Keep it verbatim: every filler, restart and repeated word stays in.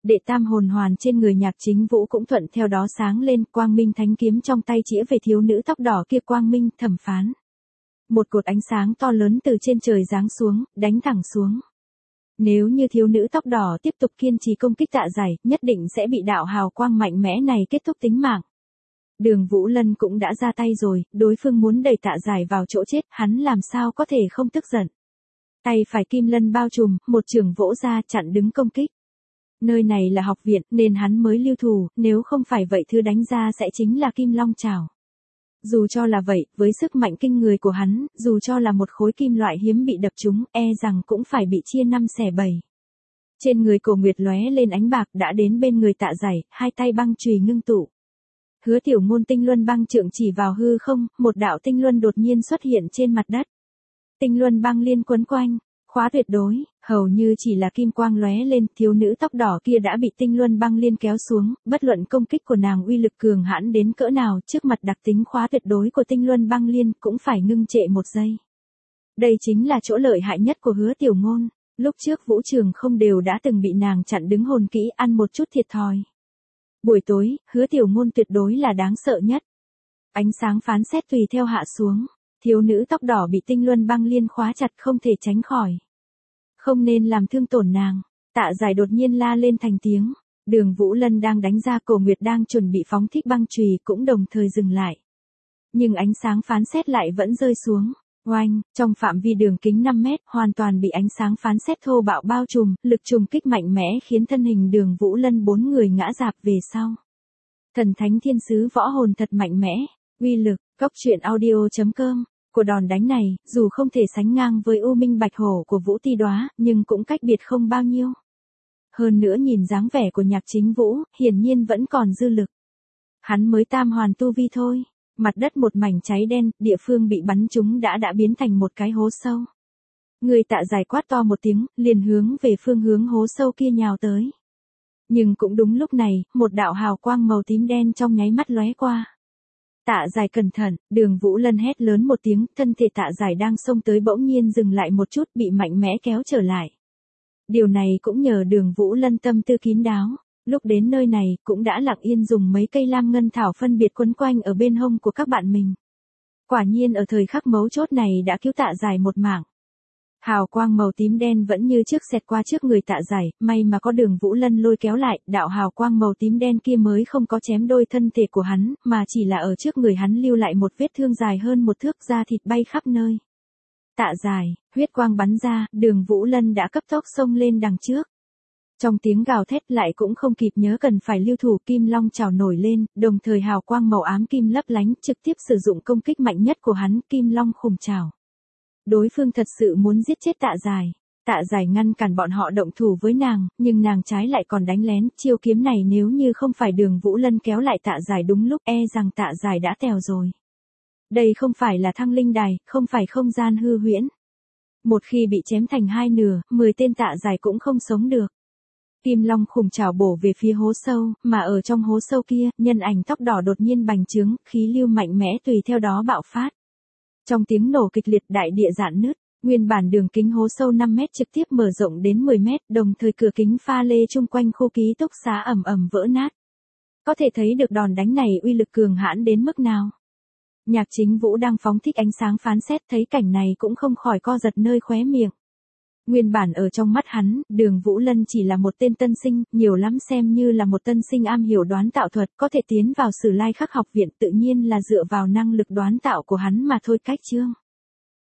Đệ tam hồn hoàn trên người Nhạc Chính Vũ cũng thuận theo đó sáng lên, quang minh thánh kiếm trong tay chĩa về thiếu nữ tóc đỏ kia. Quang minh thẩm phán. Một cột ánh sáng to lớn từ trên trời giáng xuống, đánh thẳng xuống. Nếu như thiếu nữ tóc đỏ tiếp tục kiên trì công kích Tạ Giải, nhất định sẽ bị đạo hào quang mạnh mẽ này kết thúc tính mạng. Đường Vũ Lân cũng đã ra tay rồi, đối phương muốn đẩy Tạ Giải vào chỗ chết, hắn làm sao có thể không tức giận. Tay phải kim lân bao trùm, một chưởng vỗ ra chặn đứng công kích. Nơi này là học viện nên hắn mới lưu thủ, nếu không phải vậy thứ đánh ra sẽ chính là kim long trảo. Dù cho là vậy, với sức mạnh kinh người của hắn, dù cho là một khối kim loại hiếm bị đập trúng, e rằng cũng phải bị chia năm xẻ bảy. Trên người Cổ Nguyệt lóe lên ánh bạc đã đến bên người Tạ Giải, hai tay băng chùy ngưng tụ. Hứa Tiểu Ngôn tinh luân băng trượng chỉ vào hư không, một đạo tinh luân đột nhiên xuất hiện trên mặt đất. Tinh luân băng liên quấn quanh, khóa tuyệt đối, hầu như chỉ là kim quang lóe lên, thiếu nữ tóc đỏ kia đã bị tinh luân băng liên kéo xuống, bất luận công kích của nàng uy lực cường hãn đến cỡ nào, trước mặt đặc tính khóa tuyệt đối của tinh luân băng liên cũng phải ngưng trệ một giây. Đây chính là chỗ lợi hại nhất của Hứa Tiểu Ngôn, lúc trước Vũ Trường không đều đã từng bị nàng chặn đứng hồn kỹ, ăn một chút thiệt thòi. Buổi tối, Hứa Tiểu Ngôn tuyệt đối là đáng sợ nhất. Ánh sáng phán xét tùy theo hạ xuống. Thiếu nữ tóc đỏ bị tinh luân băng liên khóa chặt không thể tránh khỏi. Không nên làm thương tổn nàng. Tạ Giải đột nhiên la lên thành tiếng. Đường Vũ Lân đang đánh ra, Cổ Nguyệt đang chuẩn bị phóng thích băng chùy cũng đồng thời dừng lại. Nhưng ánh sáng phán xét lại vẫn rơi xuống. Oanh, trong phạm vi đường kính năm mét, hoàn toàn bị ánh sáng phán xét thô bạo bao trùm, lực trùng kích mạnh mẽ khiến thân hình Đường Vũ Lân bốn người ngã rạp về sau. Thần thánh thiên sứ võ hồn thật mạnh mẽ, uy lực, cốc truyện audio chấm com. Của đòn đánh này, dù không thể sánh ngang với U Minh Bạch Hổ của Vũ Ti Đóa, nhưng cũng cách biệt không bao nhiêu. Hơn nữa nhìn dáng vẻ của Nhạc Chính Vũ, hiển nhiên vẫn còn dư lực. Hắn mới tam hoàn tu vi thôi. Mặt đất một mảnh cháy đen, địa phương bị bắn trúng đã đã biến thành một cái hố sâu. Người Tạ Giải quát to một tiếng, liền hướng về phương hướng hố sâu kia nhào tới. Nhưng cũng đúng lúc này, một đạo hào quang màu tím đen trong nháy mắt lóe qua. Tạ Giải cẩn thận, Đường Vũ Lân hét lớn một tiếng, thân thể Tạ Giải đang xông tới bỗng nhiên dừng lại một chút, bị mạnh mẽ kéo trở lại. Điều này cũng nhờ Đường Vũ Lân tâm tư kín đáo, lúc đến nơi này cũng đã lặng yên dùng mấy cây lam ngân thảo phân biệt quấn quanh ở bên hông của các bạn mình. Quả nhiên ở thời khắc mấu chốt này đã cứu Tạ Giải một mạng. Hào quang màu tím đen vẫn như trước xẹt qua trước người Tạ Giải, may mà có Đường Vũ Lân lôi kéo lại, đạo hào quang màu tím đen kia mới không có chém đôi thân thể của hắn, mà chỉ là ở trước người hắn lưu lại một vết thương dài hơn một thước, da thịt bay khắp nơi. Tạ Giải, huyết quang bắn ra, Đường Vũ Lân đã cấp tốc xông lên đằng trước. Trong tiếng gào thét lại cũng không kịp nhớ cần phải lưu thủ, kim long trào nổi lên, đồng thời hào quang màu ám kim lấp lánh, trực tiếp sử dụng công kích mạnh nhất của hắn, kim long khủng trảo. Đối phương thật sự muốn giết chết Tạ Giải. Tạ Giải ngăn cản bọn họ động thủ với nàng, nhưng nàng trái lại còn đánh lén, chiêu kiếm này nếu như không phải Đường Vũ Lân kéo lại Tạ Giải đúng lúc, e rằng Tạ Giải đã tèo rồi. Đây không phải là thăng linh đài, không phải không gian hư huyễn. Một khi bị chém thành hai nửa, mười tên Tạ Giải cũng không sống được. Kim long khủng trảo bổ về phía hố sâu, mà ở trong hố sâu kia, nhân ảnh tóc đỏ đột nhiên bành trướng, khí lưu mạnh mẽ tùy theo đó bạo phát. Trong tiếng nổ kịch liệt, đại địa rạn nứt, nguyên bản đường kính hố sâu năm mét trực tiếp mở rộng đến mười mét, đồng thời cửa kính pha lê chung quanh khu ký túc xá ầm ầm vỡ nát. Có thể thấy được đòn đánh này uy lực cường hãn đến mức nào. Nhạc Chính Vũ đang phóng thích ánh sáng phán xét, thấy cảnh này cũng không khỏi co giật nơi khóe miệng. Nguyên bản ở trong mắt hắn, Đường Vũ Lân chỉ là một tên tân sinh, nhiều lắm xem như là một tân sinh am hiểu đoán tạo thuật, có thể tiến vào Sử Lai Khắc học viện tự nhiên là dựa vào năng lực đoán tạo của hắn mà thôi. Cách chương